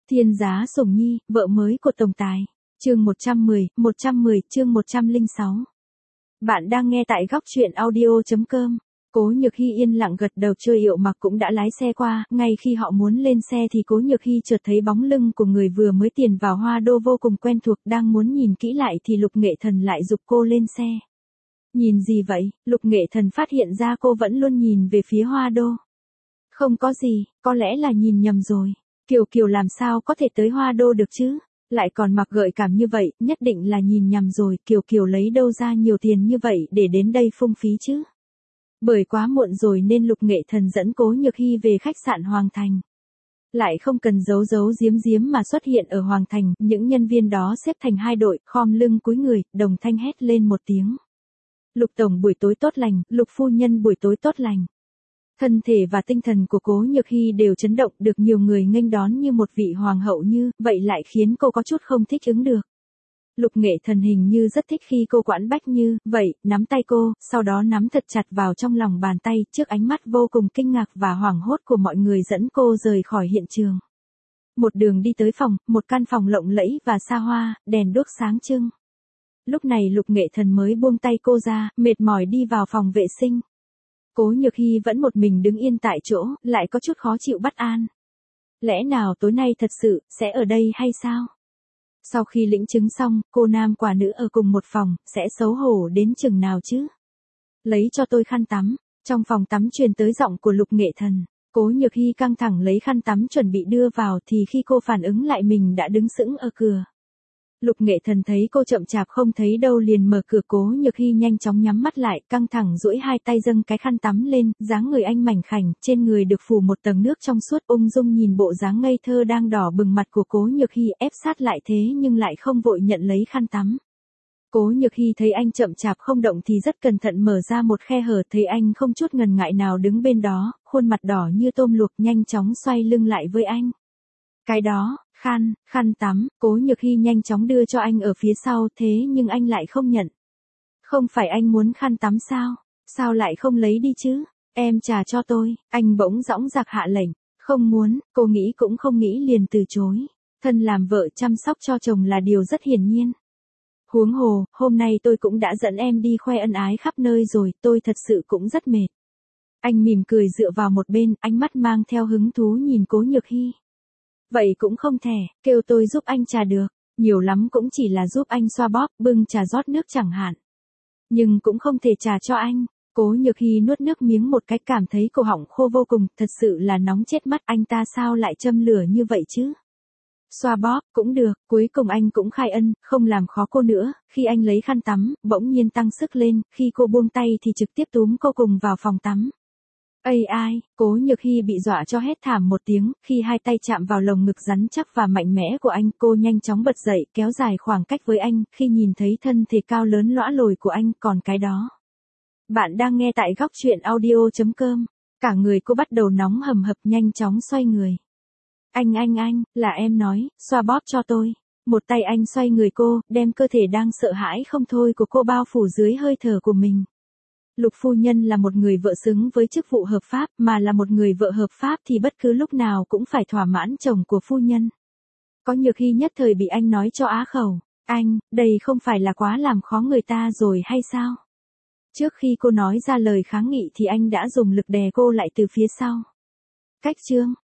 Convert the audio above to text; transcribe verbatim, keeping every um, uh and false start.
Thiên giá sủng nhi, vợ mới của tổng tài. Chương một trăm mười, một trăm mười, chương một trăm lẻ sáu. Bạn đang nghe tại góc truyện audio chấm com. Cố Nhược Hy yên lặng gật đầu, Chơi Yệu Mặc cũng đã lái xe qua, ngay khi họ muốn lên xe thì Cố Nhược Hy chợt thấy bóng lưng của người vừa mới tiền vào Hoa Đô vô cùng quen thuộc, đang muốn nhìn kỹ lại thì Lục Nghệ Thần lại giục cô lên xe. Nhìn gì vậy? Lục Nghệ Thần phát hiện ra cô vẫn luôn nhìn về phía Hoa Đô. Không có gì, có lẽ là nhìn nhầm rồi. Kiều Kiều làm sao có thể tới Hoa Đô được chứ? Lại còn mặc gợi cảm như vậy, nhất định là nhìn nhầm rồi, Kiều Kiều lấy đâu ra nhiều tiền như vậy để đến đây phung phí chứ? Bởi quá muộn rồi nên Lục Nghệ Thần dẫn Cố Nhược Hy về khách sạn Hoàng Thành. Lại không cần giấu giấu giếm giếm mà xuất hiện ở Hoàng Thành, những nhân viên đó xếp thành hai đội, khom lưng cúi người, đồng thanh hét lên một tiếng. Lục tổng buổi tối tốt lành, Lục phu nhân buổi tối tốt lành. Thân thể và tinh thần của Cố Nhược Hy đều chấn động, được nhiều người nghênh đón như một vị hoàng hậu như, vậy lại khiến cô có chút không thích ứng được. Lục Nghệ Thần hình như rất thích khi cô quãn bách như, vậy, nắm tay cô, sau đó nắm thật chặt vào trong lòng bàn tay, trước ánh mắt vô cùng kinh ngạc và hoảng hốt của mọi người dẫn cô rời khỏi hiện trường. Một đường đi tới phòng, một căn phòng lộng lẫy và xa hoa, đèn đuốc sáng trưng. Lúc này Lục Nghệ Thần mới buông tay cô ra, mệt mỏi đi vào phòng vệ sinh. Cố Nhược Hy vẫn một mình đứng yên tại chỗ, lại có chút khó chịu bất an. Lẽ nào tối nay thật sự, sẽ ở đây hay sao? Sau khi lĩnh chứng xong, cô nam quả nữ ở cùng một phòng, sẽ xấu hổ đến chừng nào chứ? Lấy cho tôi khăn tắm. Trong phòng tắm truyền tới giọng của Lục Nghệ Thần. Cố Nhược Hy căng thẳng lấy khăn tắm chuẩn bị đưa vào thì khi cô phản ứng lại mình đã đứng sững ở cửa. Lục Nghệ Thần thấy cô chậm chạp không thấy đâu liền mở cửa. Cố Nhược Hy nhanh chóng nhắm mắt lại, căng thẳng duỗi hai tay dâng cái khăn tắm lên, dáng người anh mảnh khảnh, trên người được phủ một tầng nước trong suốt, ung dung nhìn bộ dáng ngây thơ đang đỏ bừng mặt của Cố Nhược Hy, ép sát lại thế nhưng lại không vội nhận lấy khăn tắm. Cố Nhược Hy thấy anh chậm chạp không động thì rất cẩn thận mở ra một khe hở, thấy anh không chút ngần ngại nào đứng bên đó, khuôn mặt đỏ như tôm luộc, nhanh chóng xoay lưng lại với anh. Cái đó, khăn, khăn tắm, Cố Nhược Hy nhanh chóng đưa cho anh ở phía sau, thế nhưng anh lại không nhận. Không phải anh muốn khăn tắm sao? Sao lại không lấy đi chứ? Em trả cho tôi, anh bỗng dõng dạc hạ lệnh. Không muốn, cô nghĩ cũng không nghĩ liền từ chối. Thân làm vợ chăm sóc cho chồng là điều rất hiển nhiên. Huống hồ, hôm nay tôi cũng đã dẫn em đi khoe ân ái khắp nơi rồi, tôi thật sự cũng rất mệt. Anh mỉm cười dựa vào một bên, ánh mắt mang theo hứng thú nhìn Cố Nhược Hy. Vậy cũng không thể, kêu tôi giúp anh trà được, nhiều lắm cũng chỉ là giúp anh xoa bóp, bưng trà rót nước chẳng hạn. Nhưng cũng không thể trà cho anh. Cố Nhược Hy nuốt nước miếng một cái, cảm thấy cổ họng khô vô cùng, thật sự là nóng chết mắt, anh ta sao lại châm lửa như vậy chứ? Xoa bóp, cũng được, cuối cùng anh cũng khai ân, không làm khó cô nữa, khi anh lấy khăn tắm, bỗng nhiên tăng sức lên, khi cô buông tay thì trực tiếp túm cô cùng vào phòng tắm. Ây ai, Cố Nhược Hy bị dọa cho hét thảm một tiếng, khi hai tay chạm vào lồng ngực rắn chắc và mạnh mẽ của anh, cô nhanh chóng bật dậy, kéo dài khoảng cách với anh, khi nhìn thấy thân thể cao lớn lõa lồi của anh, còn cái đó. Bạn đang nghe tại góc truyện audio chấm com, cả người cô bắt đầu nóng hầm hập, nhanh chóng xoay người. Anh anh anh, là em nói, xoa bóp cho tôi. Một tay anh xoay người cô, đem cơ thể đang sợ hãi không thôi của cô bao phủ dưới hơi thở của mình. Lục phu nhân là một người vợ xứng với chức vụ hợp pháp, mà là một người vợ hợp pháp thì bất cứ lúc nào cũng phải thỏa mãn chồng của phu nhân. Có Nhược Hy nhất thời bị anh nói cho á khẩu. Anh, đây không phải là quá làm khó người ta rồi hay sao? Trước khi cô nói ra lời kháng nghị thì anh đã dùng lực đè cô lại từ phía sau. Cách chương,